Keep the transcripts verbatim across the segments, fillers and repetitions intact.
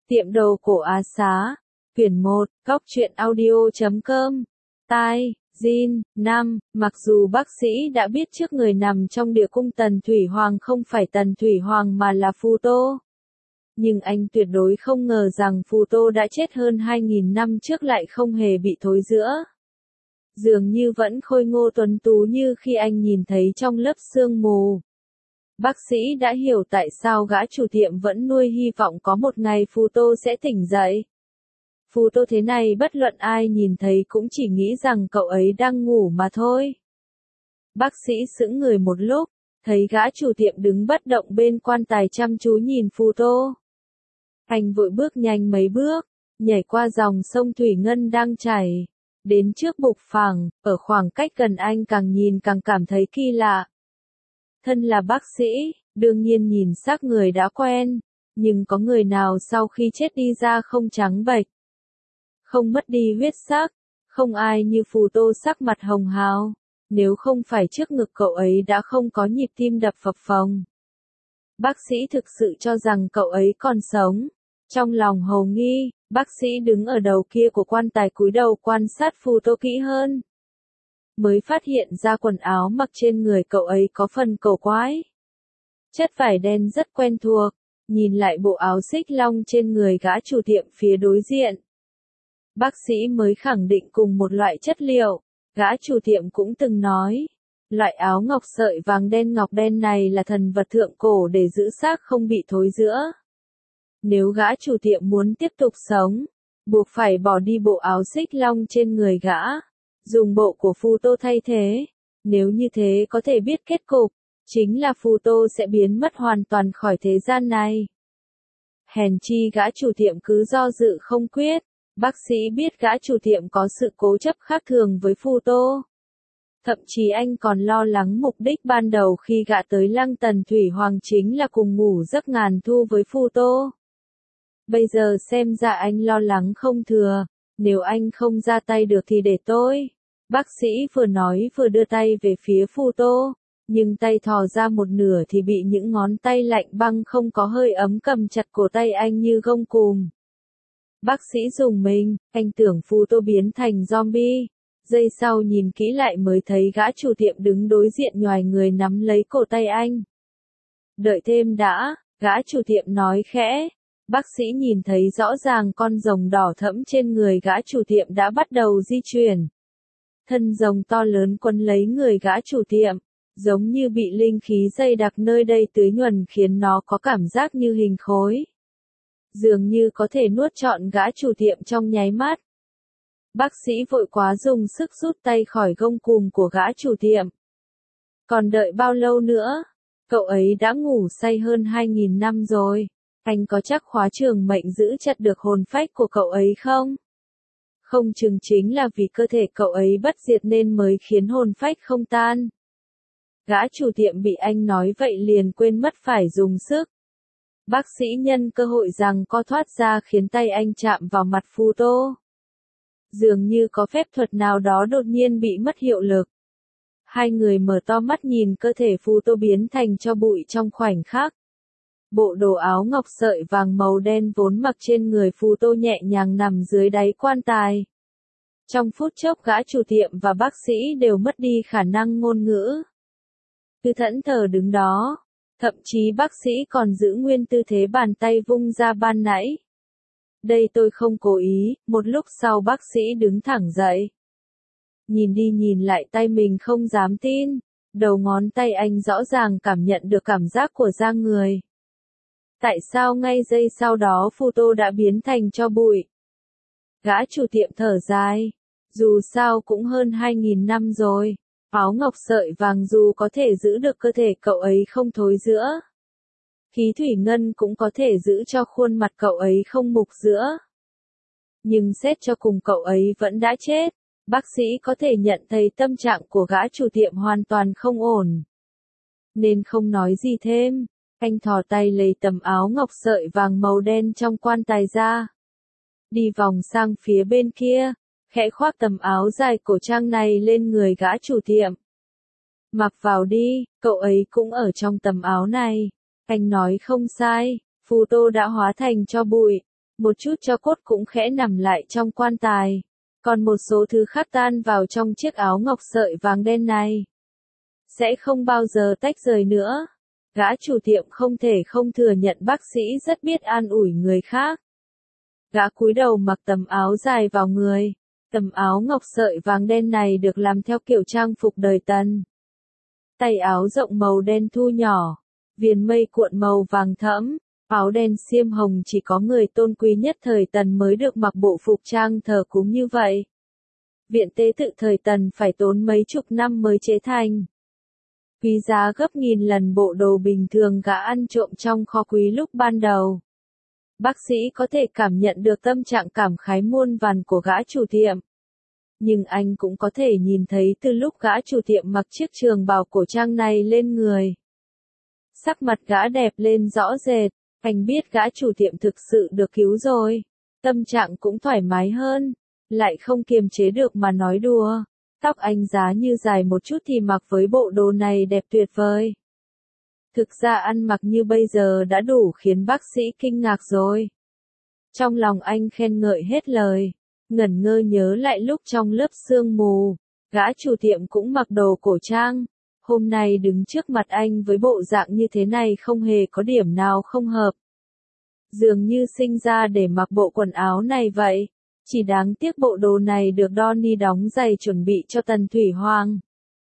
Tiệm đồ cổ Á Xá, quyển một, góc truyện audio chấm com, tai, Jin, năm, mặc dù bác sĩ đã biết trước người nằm trong địa cung Tần Thủy Hoàng không phải Tần Thủy Hoàng mà là Phù Tô. Nhưng anh tuyệt đối không ngờ rằng Phù Tô đã chết hơn hai nghìn năm trước lại không hề bị thối rữa. Dường như vẫn khôi ngô tuấn tú như khi anh nhìn thấy trong lớp sương mù. Bác sĩ đã hiểu tại sao gã chủ tiệm vẫn nuôi hy vọng có một ngày Phù Tô sẽ tỉnh dậy. Phù Tô thế này bất luận ai nhìn thấy cũng chỉ nghĩ rằng cậu ấy đang ngủ mà thôi. Bác sĩ sững người một lúc, thấy gã chủ tiệm đứng bất động bên quan tài chăm chú nhìn Phù Tô. Anh vội bước nhanh mấy bước, nhảy qua dòng sông Thủy Ngân đang chảy, đến trước bục phẳng, ở khoảng cách gần anh càng nhìn càng cảm thấy kỳ lạ. Thân là bác sĩ, đương nhiên nhìn xác người đã quen, nhưng có người nào sau khi chết đi ra không trắng bệch, không mất đi huyết sắc, không ai như Phù Tô sắc mặt hồng hào, nếu không phải trước ngực cậu ấy đã không có nhịp tim đập phập phồng. Bác sĩ thực sự cho rằng cậu ấy còn sống. Trong lòng hồ nghi, bác sĩ đứng ở đầu kia của quan tài cúi đầu quan sát Phù Tô kỹ hơn. Mới phát hiện ra quần áo mặc trên người cậu ấy có phần cổ quái. Chất vải đen rất quen thuộc, nhìn lại bộ áo xích long trên người gã chủ tiệm phía đối diện. Bác sĩ mới khẳng định cùng một loại chất liệu, gã chủ tiệm cũng từng nói. Loại áo ngọc sợi vàng đen ngọc đen này là thần vật thượng cổ để giữ xác không bị thối rữa. Nếu gã chủ tiệm muốn tiếp tục sống, buộc phải bỏ đi bộ áo xích long trên người gã, dùng bộ của Phù Tô thay thế. Nếu như thế có thể biết kết cục, chính là Phù Tô sẽ biến mất hoàn toàn khỏi thế gian này. Hèn chi gã chủ tiệm cứ do dự không quyết, bác sĩ biết gã chủ tiệm có sự cố chấp khác thường với Phù Tô. Thậm chí anh còn lo lắng mục đích ban đầu khi gã tới lăng Tần Thủy Hoàng chính là cùng ngủ giấc ngàn thu với Phù Tô. Bây giờ xem ra anh lo lắng không thừa, nếu anh không ra tay được thì để tôi. Bác sĩ vừa nói vừa đưa tay về phía Phù Tô, nhưng tay thò ra một nửa thì bị những ngón tay lạnh băng không có hơi ấm cầm chặt cổ tay anh như gông cùm. Bác sĩ dùng mình, anh tưởng Phù Tô biến thành zombie. Giây sau nhìn kỹ lại mới thấy gã chủ tiệm đứng đối diện nhoài người nắm lấy cổ tay anh. Đợi thêm đã, gã chủ tiệm nói khẽ. Bác sĩ nhìn thấy rõ ràng con rồng đỏ thẫm trên người gã chủ tiệm đã bắt đầu di chuyển. Thân rồng to lớn quấn lấy người gã chủ tiệm, giống như bị linh khí dày đặc nơi đây tưới nhuần khiến nó có cảm giác như hình khối. Dường như có thể nuốt trọn gã chủ tiệm trong nháy mắt. Bác sĩ vội quá dùng sức rút tay khỏi gông cùm của gã chủ tiệm. Còn đợi bao lâu nữa? Cậu ấy đã ngủ say hơn hai nghìn năm rồi. Anh có chắc khóa trường mệnh giữ chặt được hồn phách của cậu ấy không? Không chừng chính là vì cơ thể cậu ấy bất diệt nên mới khiến hồn phách không tan. Gã chủ tiệm bị anh nói vậy liền quên mất phải dùng sức. Bác sĩ nhân cơ hội rằng co thoát ra khiến tay anh chạm vào mặt Phù Tô. Dường như có phép thuật nào đó đột nhiên bị mất hiệu lực. Hai người mở to mắt nhìn cơ thể Phù Tô biến thành tro bụi trong khoảnh khắc. Bộ đồ áo ngọc sợi vàng màu đen vốn mặc trên người Phù Tô nhẹ nhàng nằm dưới đáy quan tài. Trong phút chốc gã chủ tiệm và bác sĩ đều mất đi khả năng ngôn ngữ. Cứ thẫn thờ đứng đó, thậm chí bác sĩ còn giữ nguyên tư thế bàn tay vung ra ban nãy. Đây tôi không cố ý, một lúc sau bác sĩ đứng thẳng dậy. Nhìn đi nhìn lại tay mình không dám tin, đầu ngón tay anh rõ ràng cảm nhận được cảm giác của da người. Tại sao ngay giây sau đó Phù Tô đã biến thành tro bụi? Gã chủ tiệm thở dài, dù sao cũng hơn hai nghìn năm rồi, áo ngọc sợi vàng dù có thể giữ được cơ thể cậu ấy không thối rữa. Khí thủy ngân cũng có thể giữ cho khuôn mặt cậu ấy không mục rữa. Nhưng xét cho cùng cậu ấy vẫn đã chết, bác sĩ có thể nhận thấy tâm trạng của gã chủ tiệm hoàn toàn không ổn. Nên không nói gì thêm. Anh thò tay lấy tấm áo ngọc sợi vàng màu đen trong quan tài ra. Đi vòng sang phía bên kia, khẽ khoác tấm áo dài cổ trang này lên người gã chủ tiệm. Mặc vào đi, cậu ấy cũng ở trong tấm áo này. Anh nói không sai, Phù Tô đã hóa thành tro bụi. Một chút tro cốt cũng khẽ nằm lại trong quan tài. Còn một số thứ khác tan vào trong chiếc áo ngọc sợi vàng đen này. Sẽ không bao giờ tách rời nữa. Gã chủ tiệm không thể không thừa nhận bác sĩ rất biết an ủi người khác. Gã cúi đầu mặc tấm áo dài vào người. Tấm áo ngọc sợi vàng đen này được làm theo kiểu trang phục đời Tần. Tay áo rộng màu đen thu nhỏ, viền mây cuộn màu vàng thẫm, áo đen xiêm hồng chỉ có người tôn quý nhất thời Tần mới được mặc bộ phục trang thờ cúng như vậy. Viện tế tự thời Tần phải tốn mấy chục năm mới chế thành. Quý giá gấp nghìn lần bộ đồ bình thường gã ăn trộm trong kho quý lúc ban đầu. Bác sĩ có thể cảm nhận được tâm trạng cảm khái muôn vàn của gã chủ tiệm. Nhưng anh cũng có thể nhìn thấy từ lúc gã chủ tiệm mặc chiếc trường bào cổ trang này lên người. Sắc mặt gã đẹp lên rõ rệt, anh biết gã chủ tiệm thực sự được cứu rồi. Tâm trạng cũng thoải mái hơn, lại không kiềm chế được mà nói đùa. Tóc anh giá như dài một chút thì mặc với bộ đồ này đẹp tuyệt vời. Thực ra ăn mặc như bây giờ đã đủ khiến bác sĩ kinh ngạc rồi. Trong lòng anh khen ngợi hết lời, ngẩn ngơ nhớ lại lúc trong lớp sương mù, gã chủ tiệm cũng mặc đồ cổ trang. Hôm nay đứng trước mặt anh với bộ dạng như thế này không hề có điểm nào không hợp. Dường như sinh ra để mặc bộ quần áo này vậy. Chỉ đáng tiếc bộ đồ này được Donnie đóng giày chuẩn bị cho Tần Thủy Hoàng.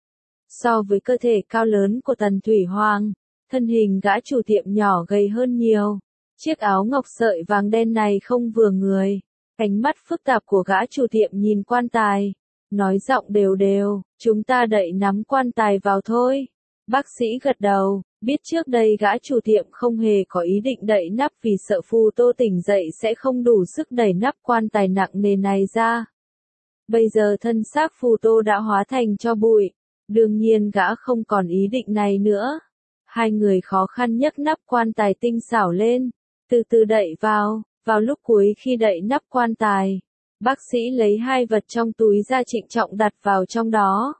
So với cơ thể cao lớn của Tần Thủy Hoàng, thân hình gã chủ tiệm nhỏ gầy hơn nhiều. Chiếc áo ngọc sợi vàng đen này không vừa người. Ánh mắt phức tạp của gã chủ tiệm nhìn quan tài. Nói giọng đều đều, chúng ta đậy nắm quan tài vào thôi. Bác sĩ gật đầu, biết trước đây gã chủ tiệm không hề có ý định đậy nắp vì sợ Phù Tô tỉnh dậy sẽ không đủ sức đẩy nắp quan tài nặng nề này ra. Bây giờ thân xác Phù Tô đã hóa thành tro bụi, đương nhiên gã không còn ý định này nữa. Hai người khó khăn nhấc nắp quan tài tinh xảo lên, từ từ đậy vào, vào lúc cuối khi đậy nắp quan tài. Bác sĩ lấy hai vật trong túi ra trịnh trọng đặt vào trong đó.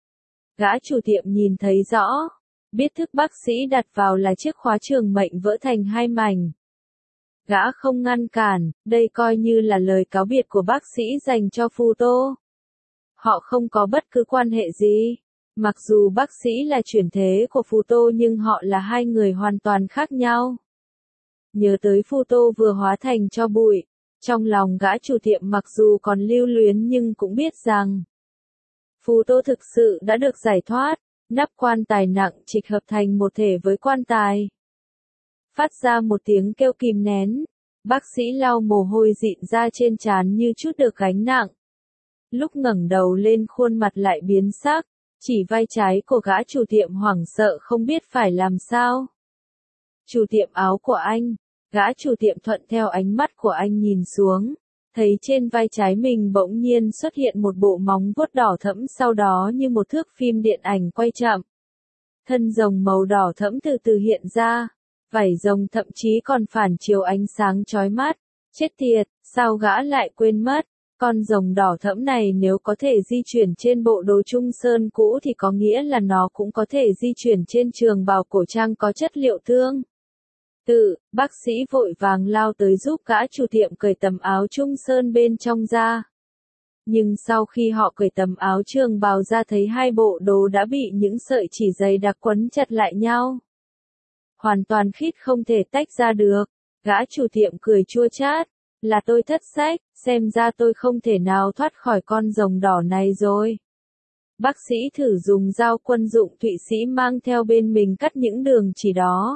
Gã chủ tiệm nhìn thấy rõ, biết thức bác sĩ đặt vào là chiếc khóa trường mệnh vỡ thành hai mảnh. Gã không ngăn cản, đây coi như là lời cáo biệt của bác sĩ dành cho Phù Tô. Họ không có bất cứ quan hệ gì. Mặc dù bác sĩ là chuyển thế của Phù Tô nhưng họ là hai người hoàn toàn khác nhau. Nhớ tới Phù Tô vừa hóa thành tro bụi. Trong lòng gã chủ tiệm mặc dù còn lưu luyến nhưng cũng biết rằng Phù Tô thực sự đã được giải thoát, nắp quan tài nặng trịch hợp thành một thể với quan tài. Phát ra một tiếng kêu kìm nén, bác sĩ lau mồ hôi dịn ra trên trán như chút được gánh nặng. Lúc ngẩng đầu lên khuôn mặt lại biến sắc, chỉ vai trái của gã chủ tiệm hoảng sợ không biết phải làm sao. Chủ tiệm áo của anh. Gã chủ tiệm thuận theo ánh mắt của anh nhìn xuống, thấy trên vai trái mình bỗng nhiên xuất hiện một bộ móng vuốt đỏ thẫm sau đó như một thước phim điện ảnh quay chậm. Thân rồng màu đỏ thẫm từ từ hiện ra, vảy rồng thậm chí còn phản chiếu ánh sáng chói mắt. Chết tiệt, sao gã lại quên mất, con rồng đỏ thẫm này nếu có thể di chuyển trên bộ đồ trung sơn cũ thì có nghĩa là nó cũng có thể di chuyển trên trường bào cổ trang có chất liệu tương. Tự, bác sĩ vội vàng lao tới giúp gã chủ tiệm cởi tấm áo trung sơn bên trong ra. Nhưng sau khi họ cởi tấm áo trường bào ra thấy hai bộ đồ đã bị những sợi chỉ dày đặc quấn chặt lại nhau. Hoàn toàn khít không thể tách ra được. Gã chủ tiệm cười chua chát, là tôi thất sách, xem ra tôi không thể nào thoát khỏi con rồng đỏ này rồi. Bác sĩ thử dùng dao quân dụng Thụy Sĩ mang theo bên mình cắt những đường chỉ đó.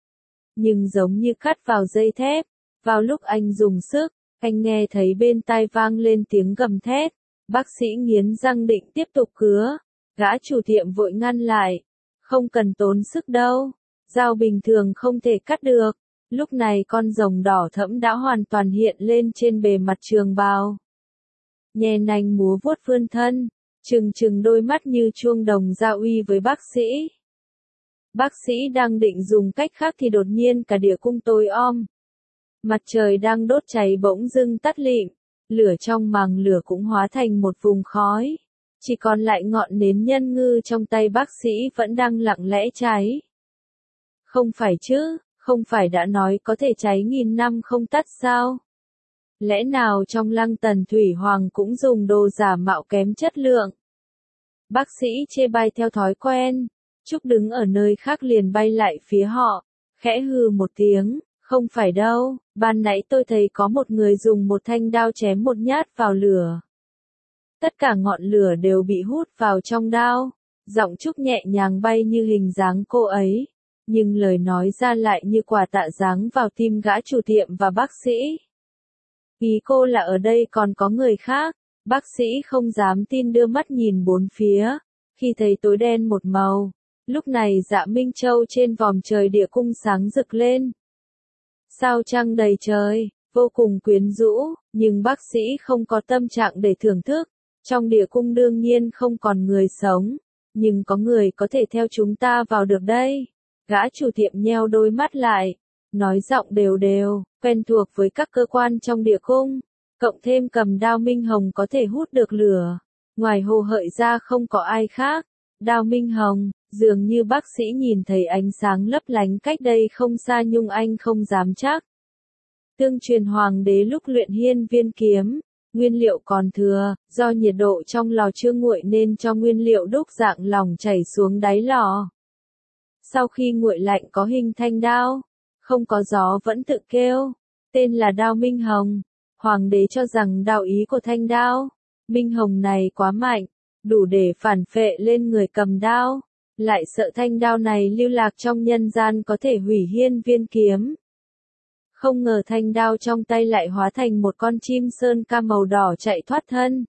Nhưng giống như cắt vào dây thép, vào lúc anh dùng sức, anh nghe thấy bên tai vang lên tiếng gầm thét. Bác sĩ nghiến răng định tiếp tục cứa, gã chủ tiệm vội ngăn lại. Không cần tốn sức đâu, dao bình thường không thể cắt được. Lúc này con rồng đỏ thẫm đã hoàn toàn hiện lên trên bề mặt trường bào. Nhè nành múa vuốt vươn thân, trừng trừng đôi mắt như chuông đồng ra uy với bác sĩ. Bác sĩ đang định dùng cách khác thì đột nhiên cả địa cung tối om. Mặt trời đang đốt cháy bỗng dưng tắt lịm, lửa trong màng lửa cũng hóa thành một vùng khói. Chỉ còn lại ngọn nến nhân ngư trong tay bác sĩ vẫn đang lặng lẽ cháy. Không phải chứ, không phải đã nói có thể cháy nghìn năm không tắt sao? Lẽ nào trong Lăng Tần Thủy Hoàng cũng dùng đồ giả mạo kém chất lượng? Bác sĩ chê bai theo thói quen. Trúc đứng ở nơi khác liền bay lại phía họ, khẽ hừ một tiếng, không phải đâu, ban nãy tôi thấy có một người dùng một thanh đao chém một nhát vào lửa. Tất cả ngọn lửa đều bị hút vào trong đao, giọng Trúc nhẹ nhàng bay như hình dáng cô ấy, nhưng lời nói ra lại như quả tạ giáng vào tim gã chủ tiệm và bác sĩ. Ý cô là ở đây còn có người khác, bác sĩ không dám tin đưa mắt nhìn bốn phía, khi thấy tối đen một màu. Lúc này Dạ Minh Châu trên vòm trời địa cung sáng rực lên. Sao trăng đầy trời, vô cùng quyến rũ, nhưng bác sĩ không có tâm trạng để thưởng thức. Trong địa cung đương nhiên không còn người sống, nhưng có người có thể theo chúng ta vào được đây. Gã chủ tiệm nheo đôi mắt lại, nói giọng đều đều, quen thuộc với các cơ quan trong địa cung. Cộng thêm cầm đao Minh Hồng có thể hút được lửa. Ngoài Hồ Hợi ra không có ai khác. Đao Minh Hồng, dường như bác sĩ nhìn thấy ánh sáng lấp lánh cách đây không xa nhưng anh không dám chắc. Tương truyền hoàng đế lúc luyện hiên viên kiếm, nguyên liệu còn thừa, do nhiệt độ trong lò chưa nguội nên cho nguyên liệu đúc dạng lỏng chảy xuống đáy lò. Sau khi nguội lạnh có hình thanh đao, không có gió vẫn tự kêu, tên là đao Minh Hồng. Hoàng đế cho rằng đạo ý của thanh đao, Minh Hồng này quá mạnh, đủ để phản phệ lên người cầm đao, lại sợ thanh đao này lưu lạc trong nhân gian có thể hủy hiên viên kiếm. Không ngờ thanh đao trong tay lại hóa thành một con chim sơn ca màu đỏ chạy thoát thân.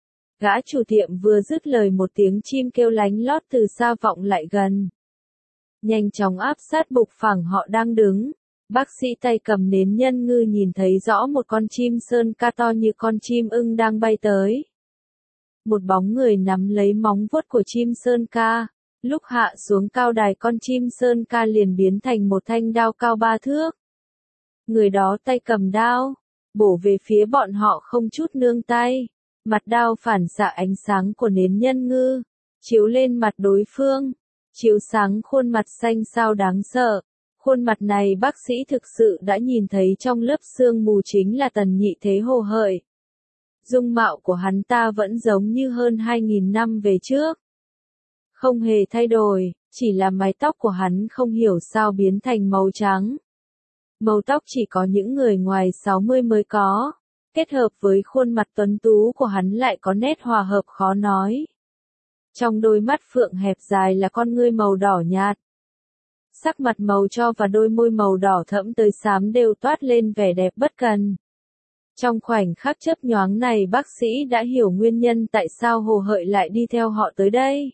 Gã chủ tiệm vừa dứt lời một tiếng chim kêu lánh lót từ xa vọng lại gần. Nhanh chóng áp sát bục phẳng họ đang đứng. Bác sĩ tay cầm nến nhân ngư nhìn thấy rõ một con chim sơn ca to như con chim ưng đang bay tới. Một bóng người nắm lấy móng vuốt của chim sơn ca, lúc hạ xuống cao đài con chim sơn ca liền biến thành một thanh đao cao ba thước. Người đó tay cầm đao, bổ về phía bọn họ không chút nương tay, mặt đao phản xạ ánh sáng của nến nhân ngư, chiếu lên mặt đối phương, chiếu sáng khuôn mặt xanh xao đáng sợ. Khuôn mặt này bác sĩ thực sự đã nhìn thấy trong lớp sương mù chính là Tần Nhị Thế Hồ Hợi. Dung mạo của hắn ta vẫn giống như hơn hai nghìn năm về trước. Không hề thay đổi, chỉ là mái tóc của hắn không hiểu sao biến thành màu trắng. Màu tóc chỉ có những người ngoài sáu mươi mới có, kết hợp với khuôn mặt tuấn tú của hắn lại có nét hòa hợp khó nói. Trong đôi mắt phượng hẹp dài là con ngươi màu đỏ nhạt. Sắc mặt màu tro và đôi môi màu đỏ thẫm tới xám đều toát lên vẻ đẹp bất cần. Trong khoảnh khắc chớp nhoáng này bác sĩ đã hiểu nguyên nhân tại sao Hồ Hợi lại đi theo họ tới đây.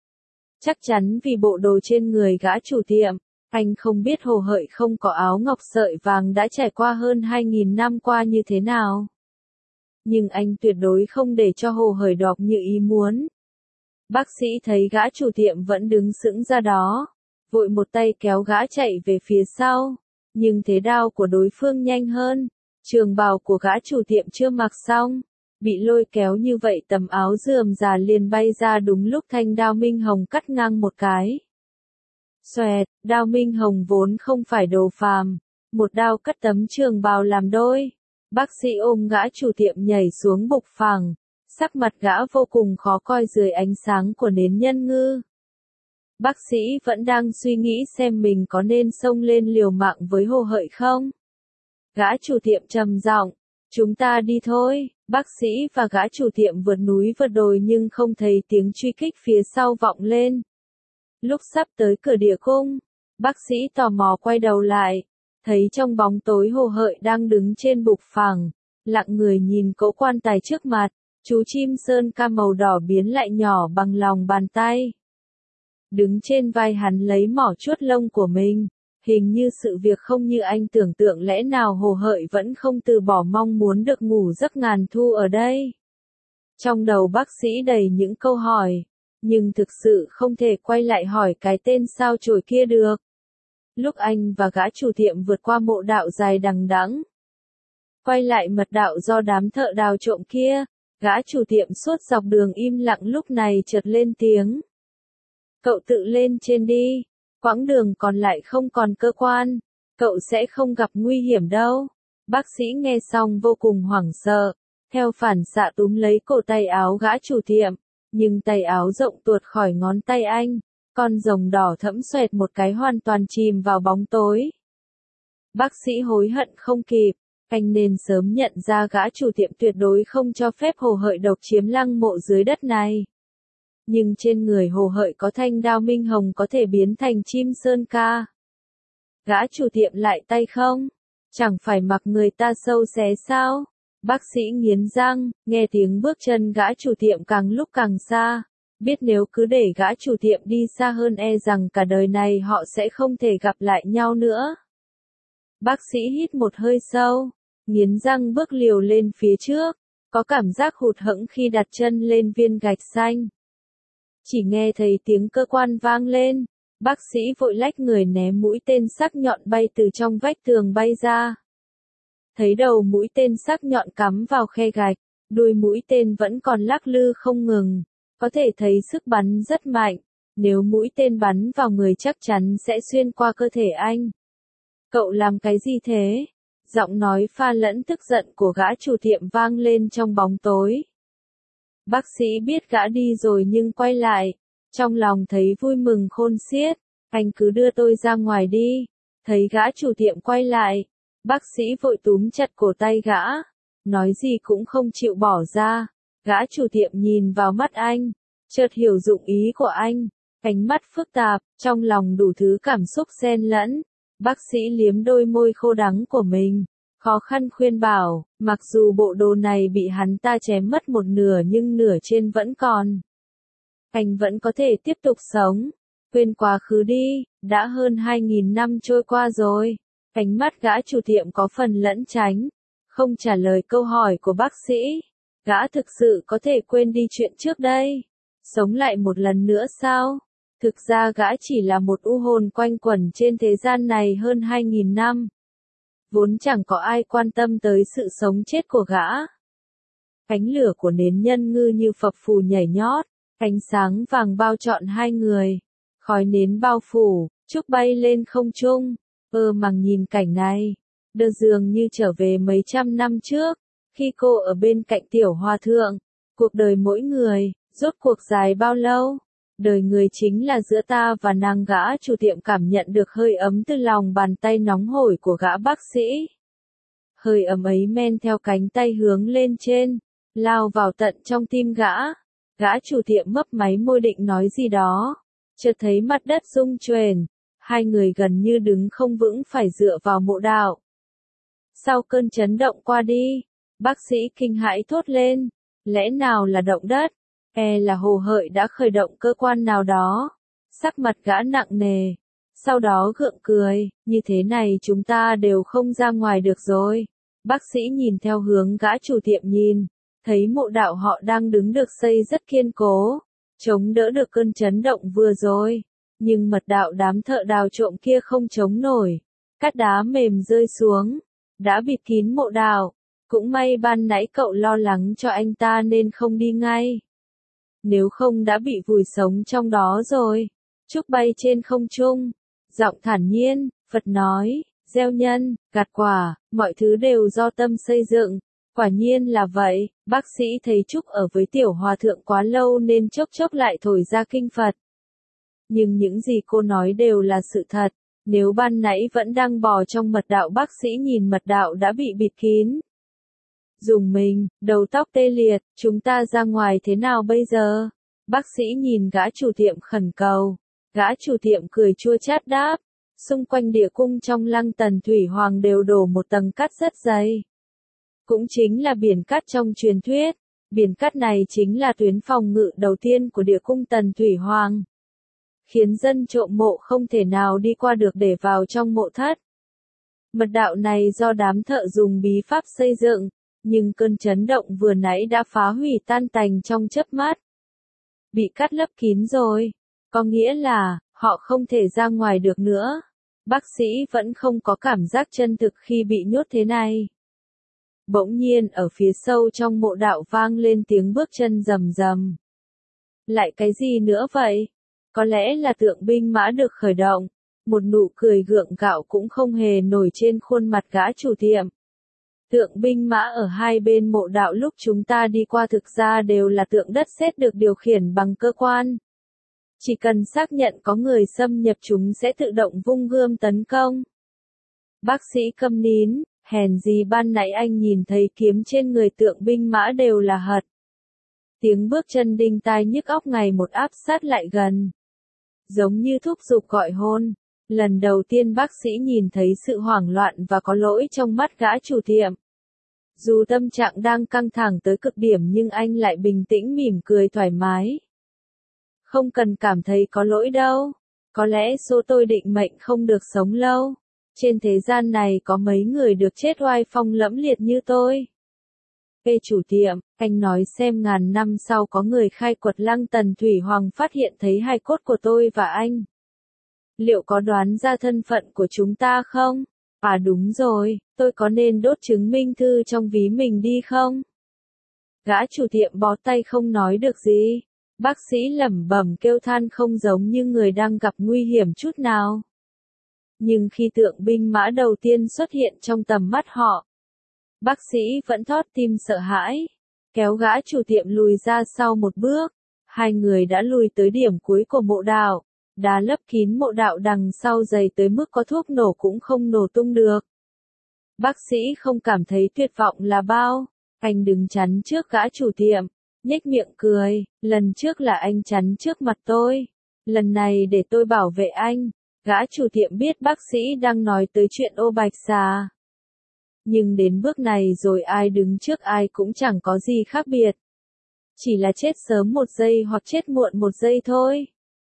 Chắc chắn vì bộ đồ trên người gã chủ tiệm, anh không biết Hồ Hợi không có áo ngọc sợi vàng đã trải qua hơn hai nghìn năm qua như thế nào. Nhưng anh tuyệt đối không để cho Hồ Hợi đọc như ý muốn. Bác sĩ thấy gã chủ tiệm vẫn đứng sững ra đó, vội một tay kéo gã chạy về phía sau, nhưng thế đao của đối phương nhanh hơn, trường bào của gã chủ tiệm chưa mặc xong, bị lôi kéo như vậy tấm áo rườm rà liền bay ra đúng lúc thanh đao Minh Hồng cắt ngang một cái. Xoẹt, đao Minh Hồng vốn không phải đồ phàm, một đao cắt tấm trường bào làm đôi. Bác sĩ ôm gã chủ tiệm nhảy xuống bục phẳng, sắc mặt gã vô cùng khó coi dưới ánh sáng của nến nhân ngư. Bác sĩ vẫn đang suy nghĩ xem mình có nên xông lên liều mạng với Hồ Hợi không. Gã chủ tiệm trầm giọng, chúng ta đi thôi. Bác sĩ và gã chủ tiệm vượt núi vượt đồi nhưng không thấy tiếng truy kích phía sau vọng lên. Lúc sắp tới cửa địa cung, bác sĩ tò mò quay đầu lại, thấy trong bóng tối Hồ Hợi đang đứng trên bục phẳng, lặng người nhìn cỗ quan tài trước mặt, chú chim sơn ca màu đỏ biến lại nhỏ bằng lòng bàn tay. Đứng trên vai hắn lấy mỏ chuốt lông của mình, hình như sự việc không như anh tưởng tượng, lẽ nào Hồ Hợi vẫn không từ bỏ mong muốn được ngủ giấc ngàn thu ở đây. Trong đầu bác sĩ đầy những câu hỏi, nhưng thực sự không thể quay lại hỏi cái tên sao chổi kia được. Lúc anh và gã chủ tiệm vượt qua mộ đạo dài đằng đẵng, quay lại mật đạo do đám thợ đào trộm kia, gã chủ tiệm suốt dọc đường im lặng lúc này chợt lên tiếng. Cậu tự lên trên đi, quãng đường còn lại không còn cơ quan, cậu sẽ không gặp nguy hiểm đâu. Bác sĩ nghe xong vô cùng hoảng sợ, theo phản xạ túm lấy cổ tay áo gã chủ tiệm, nhưng tay áo rộng tuột khỏi ngón tay anh, con rồng đỏ thẫm xoẹt một cái hoàn toàn chìm vào bóng tối. Bác sĩ hối hận không kịp, anh nên sớm nhận ra gã chủ tiệm tuyệt đối không cho phép Hồ Hợi độc chiếm lăng mộ dưới đất này. Nhưng trên người Hồ Hợi có thanh đao minh hồng có thể biến thành chim sơn ca. Gã chủ tiệm lại tay không? Chẳng phải mặc người ta sâu xé sao? Bác sĩ nghiến răng, nghe tiếng bước chân gã chủ tiệm càng lúc càng xa. Biết nếu cứ để gã chủ tiệm đi xa hơn e rằng cả đời này họ sẽ không thể gặp lại nhau nữa. Bác sĩ hít một hơi sâu, nghiến răng bước liều lên phía trước, có cảm giác hụt hẫng khi đặt chân lên viên gạch xanh. Chỉ nghe thấy tiếng cơ quan vang lên, bác sĩ vội lách người né mũi tên sắc nhọn bay từ trong vách tường bay ra. Thấy đầu mũi tên sắc nhọn cắm vào khe gạch, đuôi mũi tên vẫn còn lắc lư không ngừng, có thể thấy sức bắn rất mạnh, nếu mũi tên bắn vào người chắc chắn sẽ xuyên qua cơ thể anh. Cậu làm cái gì thế? Giọng nói pha lẫn tức giận của gã chủ tiệm vang lên trong bóng tối. Bác sĩ biết gã đi rồi nhưng quay lại, trong lòng thấy vui mừng khôn xiết, anh cứ đưa tôi ra ngoài đi. Thấy gã chủ tiệm quay lại, bác sĩ vội túm chặt cổ tay gã, nói gì cũng không chịu bỏ ra. Gã chủ tiệm nhìn vào mắt anh, chợt hiểu dụng ý của anh, ánh mắt phức tạp, trong lòng đủ thứ cảm xúc xen lẫn. Bác sĩ liếm đôi môi khô đắng của mình, khó khăn khuyên bảo, mặc dù bộ đồ này bị hắn ta chém mất một nửa nhưng nửa trên vẫn còn. Anh vẫn có thể tiếp tục sống, quên quá khứ đi, đã hơn hai nghìn năm trôi qua rồi. Ánh mắt gã chủ tiệm có phần lẫn tránh, không trả lời câu hỏi của bác sĩ. Gã thực sự có thể quên đi chuyện trước đây, sống lại một lần nữa sao? Thực ra gã chỉ là một u hồn quanh quẩn trên thế gian này hơn hai nghìn năm. Vốn chẳng có ai quan tâm tới sự sống chết của gã. Cánh lửa của nến nhân ngư như phập phù nhảy nhót, ánh sáng vàng bao trọn hai người. Khói nến bao phủ, Trúc bay lên không trung, ơ màng nhìn cảnh này. Đơ dường như trở về mấy trăm năm trước, khi cô ở bên cạnh tiểu hòa thượng. Cuộc đời mỗi người, rốt cuộc dài bao lâu? Đời người chính là giữa ta và nàng. Gã chủ tiệm cảm nhận được hơi ấm từ lòng bàn tay nóng hổi của gã bác sĩ. Hơi ấm ấy men theo cánh tay hướng lên trên, lao vào tận trong tim gã. Gã chủ tiệm mấp máy môi định nói gì đó, chợt thấy mặt đất rung chuyền, hai người gần như đứng không vững phải dựa vào mộ đạo. Sau cơn chấn động qua đi, bác sĩ kinh hãi thốt lên, lẽ nào là động đất? E là Hồ Hợi đã khởi động cơ quan nào đó. Sắc mặt gã nặng nề, sau đó gượng cười, như thế này chúng ta đều không ra ngoài được rồi. Bác sĩ nhìn theo hướng gã chủ tiệm nhìn, thấy mộ đạo họ đang đứng được xây rất kiên cố, chống đỡ được cơn chấn động vừa rồi. Nhưng mật đạo đám thợ đào trộm kia không chống nổi, cát đá mềm rơi xuống, đã bịt kín mộ đạo. Cũng may ban nãy cậu lo lắng cho anh ta nên không đi ngay. Nếu không đã bị vùi sống trong đó rồi. Trúc bay trên không trung, giọng thản nhiên, Phật nói, gieo nhân, gặt quả, mọi thứ đều do tâm xây dựng. Quả nhiên là vậy, bác sĩ thấy Trúc ở với tiểu hòa thượng quá lâu nên chốc chốc lại thổi ra kinh Phật. Nhưng những gì cô nói đều là sự thật, nếu ban nãy vẫn đang bò trong mật đạo bác sĩ nhìn mật đạo đã bị bịt kín. Dùng mình, đầu tóc tê liệt, chúng ta ra ngoài thế nào bây giờ? Bác sĩ nhìn gã chủ tiệm khẩn cầu. Gã chủ tiệm cười chua chát đáp. Xung quanh địa cung trong lăng Tần Thủy Hoàng đều đổ một tầng cát rất dày. Cũng chính là biển cát trong truyền thuyết. Biển cát này chính là tuyến phòng ngự đầu tiên của địa cung Tần Thủy Hoàng. Khiến dân trộm mộ không thể nào đi qua được để vào trong mộ thất. Mật đạo này do đám thợ dùng bí pháp xây dựng. Nhưng cơn chấn động vừa nãy đã phá hủy tan tành trong chớp mắt. Bị cắt lấp kín rồi. Có nghĩa là, họ không thể ra ngoài được nữa. Bác sĩ vẫn không có cảm giác chân thực khi bị nhốt thế này. Bỗng nhiên ở phía sâu trong mộ đạo vang lên tiếng bước chân rầm rầm. Lại cái gì nữa vậy? Có lẽ là tượng binh mã được khởi động. Một nụ cười gượng gạo cũng không hề nổi trên khuôn mặt gã chủ tiệm. Tượng binh mã ở hai bên mộ đạo lúc chúng ta đi qua thực ra đều là tượng đất sét được điều khiển bằng cơ quan. Chỉ cần xác nhận có người xâm nhập chúng sẽ tự động vung gươm tấn công. Bác sĩ câm nín, hèn gì ban nãy anh nhìn thấy kiếm trên người tượng binh mã đều là hật. Tiếng bước chân đinh tai nhức óc ngày một áp sát lại gần. Giống như thúc giục gọi hôn. Lần đầu tiên bác sĩ nhìn thấy sự hoảng loạn và có lỗi trong mắt gã chủ tiệm. Dù tâm trạng đang căng thẳng tới cực điểm nhưng anh lại bình tĩnh mỉm cười thoải mái. Không cần cảm thấy có lỗi đâu. Có lẽ số tôi định mệnh không được sống lâu. Trên thế gian này có mấy người được chết oai phong lẫm liệt như tôi. Ê chủ tiệm, anh nói xem ngàn năm sau có người khai quật lăng Tần Thủy Hoàng phát hiện thấy hài cốt của tôi và anh. Liệu có đoán ra thân phận của chúng ta không? À đúng rồi, tôi có nên đốt chứng minh thư trong ví mình đi không? Gã chủ tiệm bó tay không nói được gì. Bác sĩ lẩm bẩm kêu than không giống như người đang gặp nguy hiểm chút nào. Nhưng khi tượng binh mã đầu tiên xuất hiện trong tầm mắt họ, bác sĩ vẫn thót tim sợ hãi, kéo gã chủ tiệm lùi ra sau một bước. Hai người đã lùi tới điểm cuối của mộ đạo, đá lấp kín mộ đạo đằng sau dày tới mức có thuốc nổ cũng không nổ tung được. Bác sĩ không cảm thấy tuyệt vọng là bao, anh đứng chắn trước gã chủ tiệm, nhếch miệng cười, lần trước là anh chắn trước mặt tôi, lần này để tôi bảo vệ anh. Gã chủ tiệm biết bác sĩ đang nói tới chuyện ô bạch xà. Nhưng đến bước này rồi ai đứng trước ai cũng chẳng có gì khác biệt. Chỉ là chết sớm một giây hoặc chết muộn một giây thôi.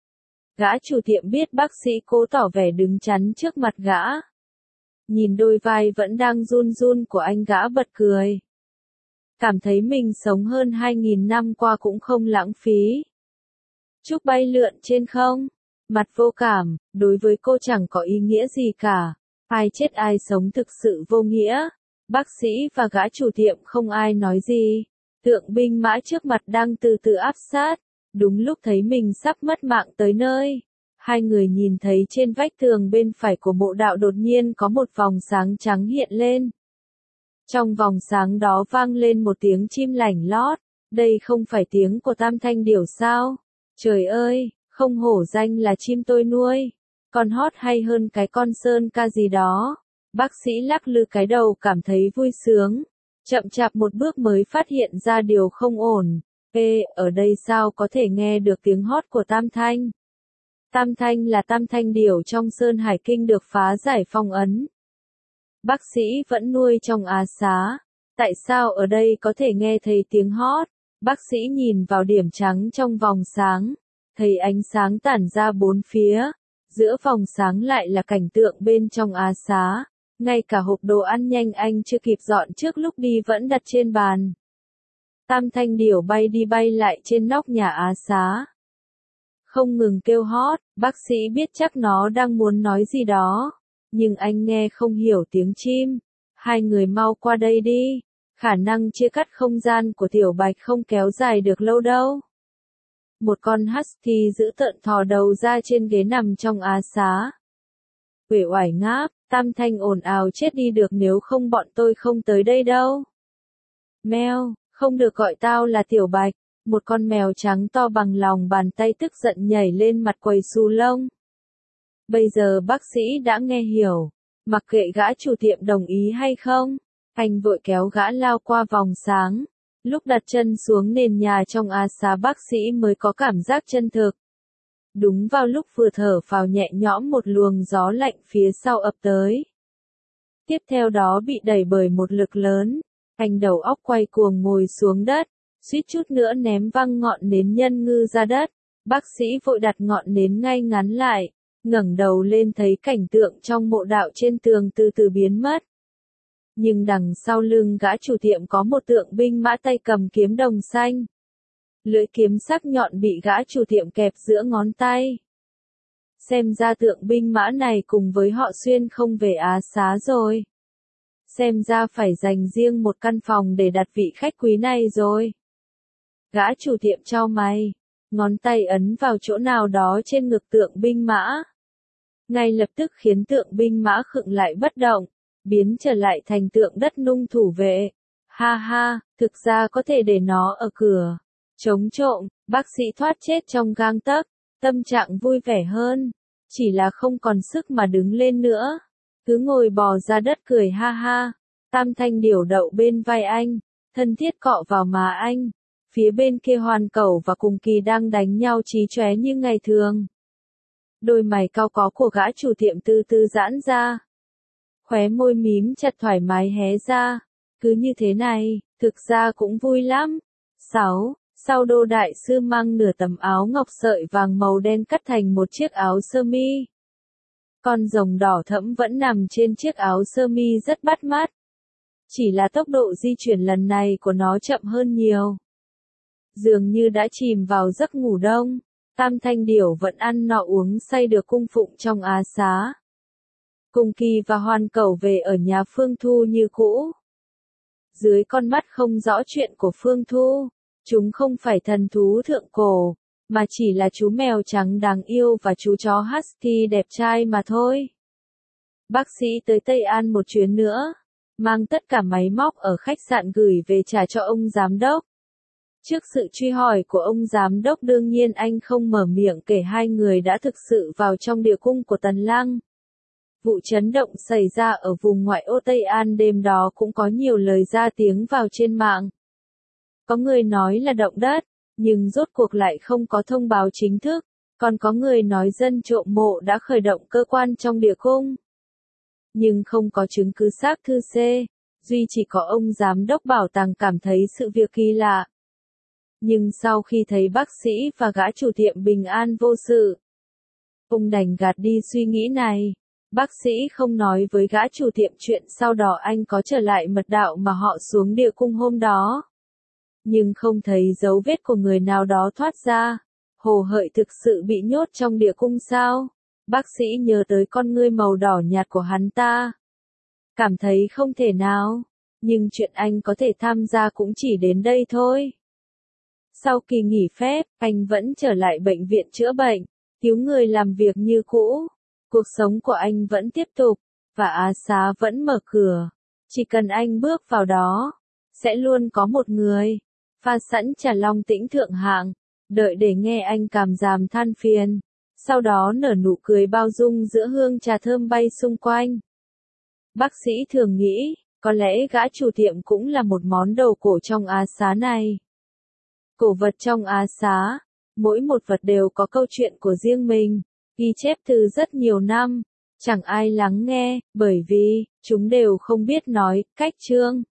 Gã chủ tiệm biết bác sĩ cố tỏ vẻ đứng chắn trước mặt gã. Nhìn đôi vai vẫn đang run run của anh gã bật cười. Cảm thấy mình sống hơn hai nghìn năm qua cũng không lãng phí. Trúc bay lượn trên không. Mặt vô cảm, đối với cô chẳng có ý nghĩa gì cả. Ai chết ai sống thực sự vô nghĩa. Bác sĩ và gã chủ tiệm không ai nói gì. Tượng binh mã trước mặt đang từ từ áp sát. Đúng lúc thấy mình sắp mất mạng tới nơi. Hai người nhìn thấy trên vách tường bên phải của mộ đạo đột nhiên có một vòng sáng trắng hiện lên. Trong vòng sáng đó vang lên một tiếng chim lảnh lót. Đây không phải tiếng của Tam Thanh Điểu sao? Trời ơi! Không hổ danh là chim tôi nuôi, còn hót hay hơn cái con sơn ca gì đó. Bác sĩ lắc lư cái đầu cảm thấy vui sướng, chậm chạp một bước mới phát hiện ra điều không ổn. Ê, ở đây sao có thể nghe được tiếng hót của Tam Thanh? Tam Thanh là Tam Thanh Điểu trong Sơn Hải Kinh được phá giải phong ấn. Bác sĩ vẫn nuôi trong Á Xá. Tại sao ở đây có thể nghe thấy tiếng hót? Bác sĩ nhìn vào điểm trắng trong vòng sáng. Thấy ánh sáng tản ra bốn phía, giữa vòng sáng lại là cảnh tượng bên trong Á Xá, ngay cả hộp đồ ăn nhanh anh chưa kịp dọn trước lúc đi vẫn đặt trên bàn. Tam Thanh Điểu bay đi bay lại trên nóc nhà Á Xá. Không ngừng kêu hót, bác sĩ biết chắc nó đang muốn nói gì đó, nhưng anh nghe không hiểu tiếng chim. Hai người mau qua đây đi, khả năng chia cắt không gian của Tiểu Bạch không kéo dài được lâu đâu. Một con husky giữ tợn thò đầu ra trên ghế nằm trong Á Xá. Uể oải ngáp, Tam Thanh ồn ào chết đi được nếu không bọn tôi không tới đây đâu. Mèo, không được gọi tao là Tiểu Bạch. Một con mèo trắng to bằng lòng bàn tay tức giận nhảy lên mặt quầy xù lông. Bây giờ bác sĩ đã nghe hiểu, mặc kệ gã chủ tiệm đồng ý hay không, anh vội kéo gã lao qua vòng sáng. Lúc đặt chân xuống nền nhà trong Á Xá bác sĩ mới có cảm giác chân thực. Đúng vào lúc vừa thở phào nhẹ nhõm một luồng gió lạnh phía sau ập tới. Tiếp theo đó bị đẩy bởi một lực lớn, anh đầu óc quay cuồng ngồi xuống đất, suýt chút nữa ném văng ngọn nến nhân ngư ra đất. Bác sĩ vội đặt ngọn nến ngay ngắn lại, ngẩng đầu lên thấy cảnh tượng trong mộ đạo trên tường từ từ biến mất. Nhưng đằng sau lưng gã chủ tiệm có một tượng binh mã tay cầm kiếm đồng xanh. Lưỡi kiếm sắc nhọn bị gã chủ tiệm kẹp giữa ngón tay. Xem ra tượng binh mã này cùng với họ xuyên không về Á Xá rồi. Xem ra phải dành riêng một căn phòng để đặt vị khách quý này rồi. Gã chủ tiệm chau mày, ngón tay ấn vào chỗ nào đó trên ngực tượng binh mã. Ngay lập tức khiến tượng binh mã khựng lại bất động. biến trở lại thành tượng đất nung thủ vệ. Ha ha, thực ra có thể để nó ở cửa. Chống trộm, bác sĩ thoát chết trong gang tấc, tâm trạng vui vẻ hơn. Chỉ là không còn sức mà đứng lên nữa. Cứ ngồi bò ra đất cười ha ha. Tam Thanh Điểu đậu bên vai anh, thân thiết cọ vào má anh. Phía bên kia Hoàn Cẩu và Cùng Kỳ đang đánh nhau chí chóe như ngày thường. Đôi mày cau có của gã chủ tiệm từ từ giãn ra. Khóe môi mím chặt thoải mái hé ra. Cứ như thế này, thực ra cũng vui lắm. sáu. Sau Đô đại sư mang nửa tấm áo ngọc sợi vàng màu đen cắt thành một chiếc áo sơ mi. Con rồng đỏ thẫm vẫn nằm trên chiếc áo sơ mi rất bắt mắt. Chỉ là tốc độ di chuyển lần này của nó chậm hơn nhiều. Dường như đã chìm vào giấc ngủ đông. Tam Thanh Điểu vẫn ăn nọ uống say được cung phụng trong Á Xá. Cùng Kỳ và Hoàn Cẩu về ở nhà Phương Thu như cũ. Dưới con mắt không rõ chuyện của Phương Thu, chúng không phải thần thú thượng cổ, mà chỉ là chú mèo trắng đáng yêu và chú chó husky đẹp trai mà thôi. Bác sĩ tới Tây An một chuyến nữa, mang tất cả máy móc ở khách sạn gửi về trả cho ông giám đốc. Trước sự truy hỏi của ông giám đốc đương nhiên anh không mở miệng kể hai người đã thực sự vào trong địa cung của Tần Lăng. Vụ chấn động xảy ra ở vùng ngoại ô Tây An đêm đó cũng có nhiều lời ra tiếng vào trên mạng. Có người nói là động đất, nhưng rốt cuộc lại không có thông báo chính thức, còn có người nói dân trộm mộ đã khởi động cơ quan trong địa cung. Nhưng không có chứng cứ xác thư C, duy chỉ có ông giám đốc bảo tàng cảm thấy sự việc kỳ lạ. Nhưng sau khi thấy bác sĩ và gã chủ tiệm bình an vô sự, ông đành gạt đi suy nghĩ này. Bác sĩ không nói với gã chủ tiệm chuyện sau đó anh có trở lại mật đạo mà họ xuống địa cung hôm đó. Nhưng không thấy dấu vết của người nào đó thoát ra. Hồ Hợi thực sự bị nhốt trong địa cung sao? Bác sĩ nhớ tới con ngươi màu đỏ nhạt của hắn ta. Cảm thấy không thể nào. Nhưng chuyện anh có thể tham gia cũng chỉ đến đây thôi. Sau kỳ nghỉ phép, anh vẫn trở lại bệnh viện chữa bệnh, cứu người làm việc như cũ. Cuộc sống của anh vẫn tiếp tục, và Á Xá vẫn mở cửa. Chỉ cần anh bước vào đó, sẽ luôn có một người pha sẵn trà long tĩnh thượng hạng, đợi để nghe anh cảm giảm than phiền, sau đó nở nụ cười bao dung giữa hương trà thơm bay xung quanh. Bác sĩ thường nghĩ, có lẽ gã chủ tiệm cũng là một món đồ cổ trong Á Xá này. Cổ vật trong Á Xá, mỗi một vật đều có câu chuyện của riêng mình, ghi chép từ rất nhiều năm, chẳng ai lắng nghe, bởi vì chúng đều không biết nói cách chương.